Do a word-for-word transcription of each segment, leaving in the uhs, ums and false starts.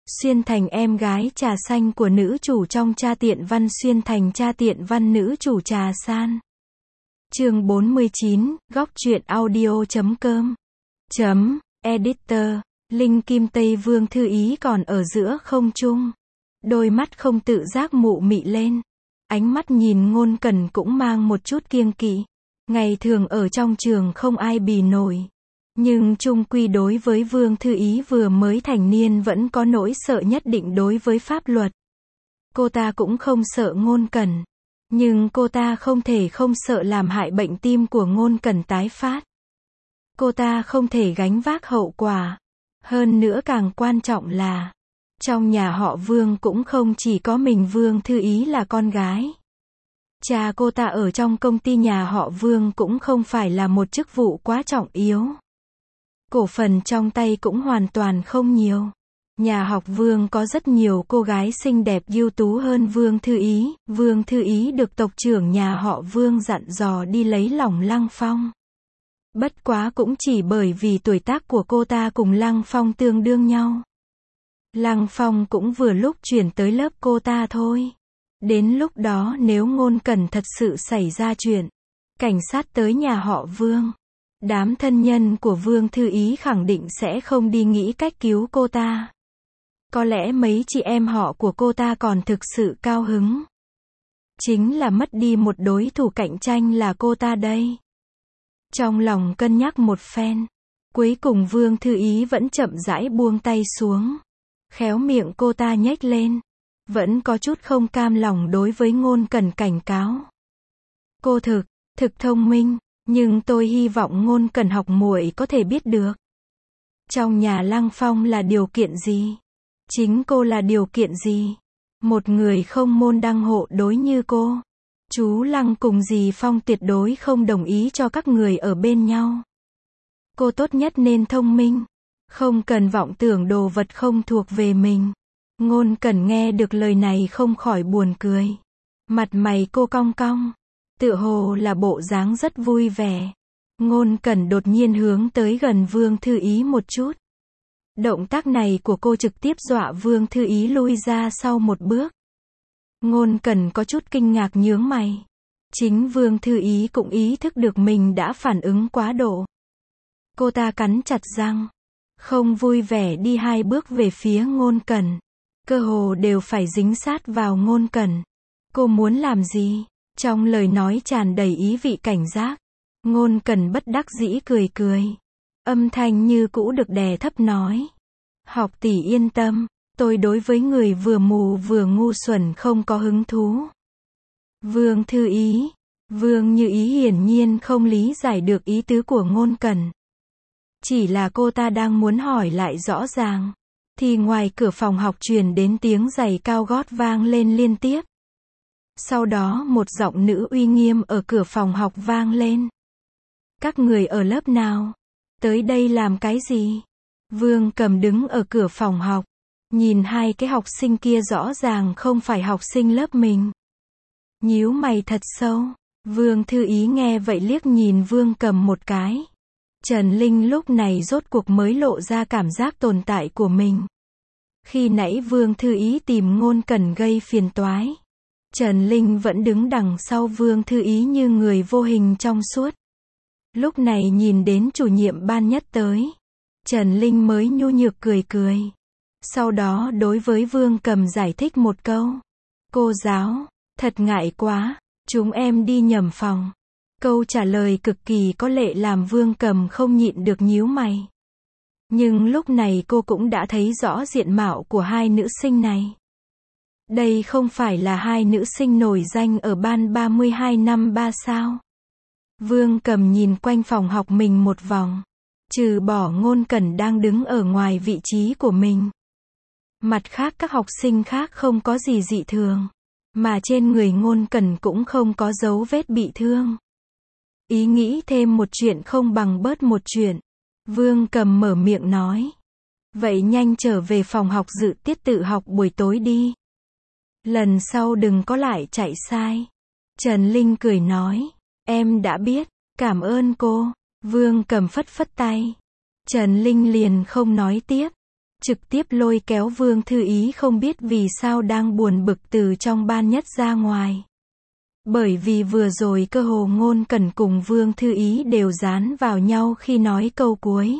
Xuyên thành em gái trà xanh của nữ chủ trong Cha Tiện Văn. Xuyên thành cha tiện văn nữ chủ trà san. Chương bốn mươi chín, góc truyện audio chấm com. Chấm, editor, Linh Kim Tây Vương Thư Ý còn ở giữa không trung. Đôi mắt không tự giác mụ mị lên. Ánh mắt nhìn Ngôn Cẩn cũng mang một chút kiêng kỵ. Ngày thường ở trong trường không ai bì nổi. Nhưng chung quy đối với Vương Thư Ý vừa mới thành niên vẫn có nỗi sợ nhất định đối với pháp luật. Cô ta cũng không sợ Ngôn Cẩn. Nhưng cô ta không thể không sợ làm hại bệnh tim của Ngôn Cẩn tái phát. Cô ta không thể gánh vác hậu quả. Hơn nữa càng quan trọng là, trong nhà họ Vương cũng không chỉ có mình Vương Thư Ý là con gái. Cha cô ta ở trong công ty nhà họ Vương cũng không phải là một chức vụ quá trọng yếu. Cổ phần trong tay cũng hoàn toàn không nhiều. Nhà học Vương có rất nhiều cô gái xinh đẹp ưu tú hơn Vương Thư Ý. Vương Thư Ý được tộc trưởng nhà họ Vương dặn dò đi lấy lòng Lăng Phong. Bất quá cũng chỉ bởi vì tuổi tác của cô ta cùng Lăng Phong tương đương nhau. Lăng Phong cũng vừa lúc chuyển tới lớp cô ta thôi. Đến lúc đó nếu Ngôn Cẩn thật sự xảy ra chuyện, cảnh sát tới nhà họ Vương, đám thân nhân của Vương Thư Ý khẳng định sẽ không đi nghĩ cách cứu cô ta. Có lẽ mấy chị em họ của cô ta còn thực sự cao hứng. Chính là mất đi một đối thủ cạnh tranh là cô ta đây. Trong lòng cân nhắc một phen, cuối cùng Vương Thư Ý vẫn chậm rãi buông tay xuống. Khéo miệng cô ta nhếch lên. Vẫn có chút không cam lòng đối với Ngôn Cẩn cảnh cáo. Cô thực, thực thông minh, nhưng tôi hy vọng Ngôn Cẩn học muội có thể biết được. Trong nhà Lăng Phong là điều kiện gì? Chính cô là điều kiện gì? Một người không môn đăng hộ đối như cô. Chú Lăng cùng dì Phong tuyệt đối không đồng ý cho các người ở bên nhau. Cô tốt nhất nên thông minh. Không cần vọng tưởng đồ vật không thuộc về mình. Ngôn Cẩn nghe được lời này không khỏi buồn cười. Mặt mày cô cong cong. Tựa hồ là bộ dáng rất vui vẻ. Ngôn Cẩn đột nhiên hướng tới gần Vương Thư Ý một chút. Động tác này của cô trực tiếp dọa Vương Thư Ý lui ra sau một bước. Ngôn Cẩn có chút kinh ngạc nhướng mày. Chính Vương Thư Ý cũng ý thức được mình đã phản ứng quá độ. Cô ta cắn chặt răng. Không vui vẻ đi hai bước về phía Ngôn Cẩn. Cơ hồ đều phải dính sát vào Ngôn Cẩn. Cô muốn làm gì? Trong lời nói tràn đầy ý vị cảnh giác. Ngôn Cẩn bất đắc dĩ cười cười. Âm thanh như cũ được đè thấp nói. Học tỷ yên tâm, tôi đối với người vừa mù vừa ngu xuẩn không có hứng thú. Vương Thư Ý. Vương Như Ý hiển nhiên không lý giải được ý tứ của Ngôn Cẩn. Chỉ là cô ta đang muốn hỏi lại rõ ràng. Thì ngoài cửa phòng học truyền đến tiếng giày cao gót vang lên liên tiếp. Sau đó một giọng nữ uy nghiêm ở cửa phòng học vang lên. Các người ở lớp nào? Tới đây làm cái gì? Vương Cầm đứng ở cửa phòng học. Nhìn hai cái học sinh kia rõ ràng không phải học sinh lớp mình. Nhíu mày thật sâu. Vương Thư Ý nghe vậy liếc nhìn Vương Cầm một cái. Trần Linh lúc này rốt cuộc mới lộ ra cảm giác tồn tại của mình. Khi nãy Vương Thư Ý tìm Ngôn Cẩn gây phiền toái. Trần Linh vẫn đứng đằng sau Vương Thư Ý như người vô hình trong suốt. Lúc này nhìn đến chủ nhiệm ban nhất tới. Trần Linh mới nhu nhược cười cười. Sau đó đối với Vương Cầm giải thích một câu. Cô giáo, thật ngại quá, chúng em đi nhầm phòng. Câu trả lời cực kỳ có lệ làm Vương Cầm không nhịn được nhíu mày. Nhưng lúc này cô cũng đã thấy rõ diện mạo của hai nữ sinh này. Đây không phải là hai nữ sinh nổi danh ở ban ba mươi hai năm ba sao. Vương Cầm nhìn quanh phòng học mình một vòng. Trừ bỏ Ngôn Cẩn đang đứng ở ngoài vị trí của mình. Mặt khác các học sinh khác không có gì dị thường. Mà trên người Ngôn Cẩn cũng không có dấu vết bị thương. Ý nghĩ thêm một chuyện không bằng bớt một chuyện. Vương Cầm mở miệng nói. Vậy nhanh trở về phòng học dự tiết tự học buổi tối đi. Lần sau đừng có lại chạy sai. Trần Linh cười nói. Em đã biết, cảm ơn cô. Vương Cầm phất phất tay. Trần Linh liền không nói tiếp. trực tiếp lôi kéo Vương Thư Ý không biết vì sao đang buồn bực từ trong ban nhất ra ngoài. Bởi vì vừa rồi cơ hồ Ngôn Cẩn cùng Vương Thư Ý đều dán vào nhau khi nói câu cuối.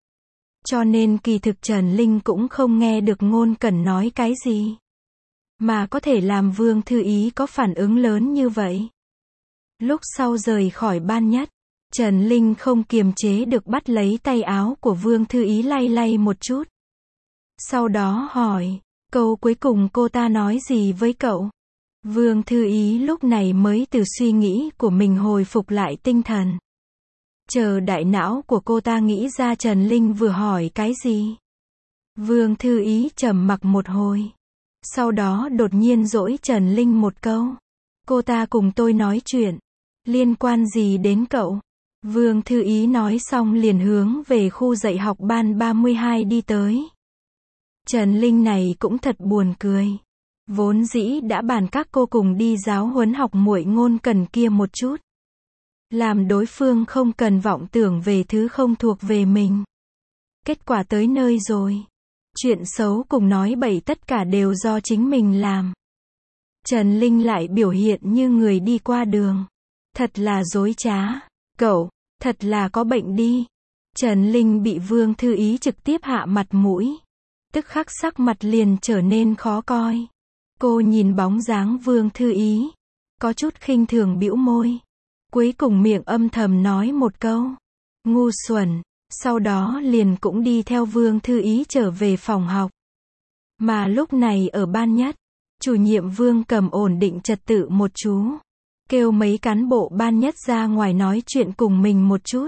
Cho nên kỳ thực Trần Linh cũng không nghe được Ngôn Cẩn nói cái gì. Mà có thể làm Vương Thư Ý có phản ứng lớn như vậy. Lúc sau rời khỏi ban nhất, Trần Linh không kiềm chế được bắt lấy tay áo của Vương Thư Ý lay lay một chút. Sau đó hỏi, câu cuối cùng cô ta nói gì với cậu? Vương Thư Ý lúc này mới từ suy nghĩ của mình hồi phục lại tinh thần. Chờ đại não của cô ta nghĩ ra Trần Linh vừa hỏi cái gì. Vương Thư Ý trầm mặc một hồi. Sau đó đột nhiên dỗi Trần Linh một câu. Cô ta cùng tôi nói chuyện. Liên quan gì đến cậu? Vương Thư Ý nói xong liền hướng về khu dạy học ban ba mươi hai đi tới. Trần Linh này cũng thật buồn cười. Vốn dĩ đã bàn các cô cùng đi giáo huấn học muội Ngôn Cẩn kia một chút. Làm đối phương không cần vọng tưởng về thứ không thuộc về mình. Kết quả tới nơi rồi. Chuyện xấu cùng nói bậy tất cả đều do chính mình làm. Trần Linh lại biểu hiện như người đi qua đường. Thật là dối trá. Cậu, thật là có bệnh đi. Trần Linh bị Vương Thư Ý trực tiếp hạ mặt mũi. Tức khắc sắc mặt liền trở nên khó coi. Cô nhìn bóng dáng Vương Thư Ý. Có chút khinh thường bĩu môi. Cuối cùng miệng âm thầm nói một câu. Ngu xuẩn. Sau đó liền cũng đi theo Vương Thư Ý trở về phòng học. Mà lúc này ở ban nhất, chủ nhiệm Vương Cầm ổn định trật tự một chú. Kêu mấy cán bộ ban nhất ra ngoài nói chuyện cùng mình một chút.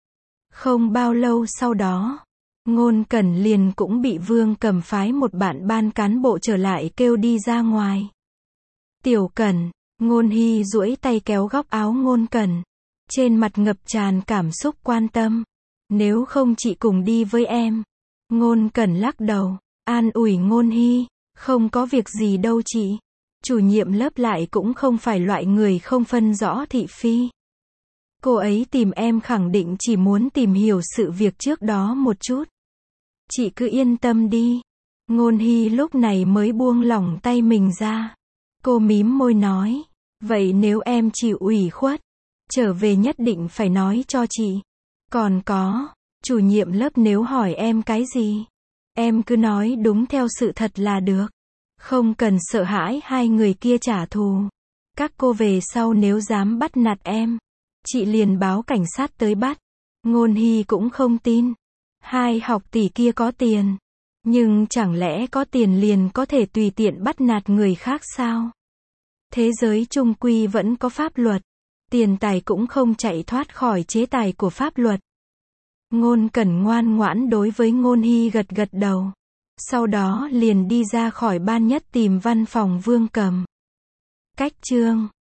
Không bao lâu sau đó, Ngôn Cẩn liền cũng bị Vương Cầm phái một bạn ban cán bộ trở lại kêu đi ra ngoài. Tiểu Cẩn, Ngôn Hy duỗi tay kéo góc áo Ngôn Cẩn. Trên mặt ngập tràn cảm xúc quan tâm. Nếu không chị cùng đi với em. Ngôn Cẩn lắc đầu, an ủi Ngôn Hy, không có việc gì đâu chị. Chủ nhiệm lớp lại cũng không phải loại người không phân rõ thị phi. Cô ấy tìm em khẳng định chỉ muốn tìm hiểu sự việc trước đó một chút. Chị cứ yên tâm đi. Ngôn Hy lúc này mới buông lỏng tay mình ra. Cô mím môi nói, vậy nếu em chịu ủy khuất, trở về nhất định phải nói cho chị. Còn có, chủ nhiệm lớp nếu hỏi em cái gì, em cứ nói đúng theo sự thật là được. Không cần sợ hãi hai người kia trả thù. Các cô về sau nếu dám bắt nạt em, chị liền báo cảnh sát tới bắt. Ngôn Hy cũng không tin. Hai học tỷ kia có tiền. Nhưng chẳng lẽ có tiền liền có thể tùy tiện bắt nạt người khác sao? Thế giới chung quy vẫn có pháp luật. Tiền tài cũng không chạy thoát khỏi chế tài của pháp luật. Ngôn Cẩn ngoan ngoãn đối với Ngôn Hy gật gật đầu. Sau đó liền đi ra khỏi ban nhất tìm văn phòng Vương Cầm. Cách chương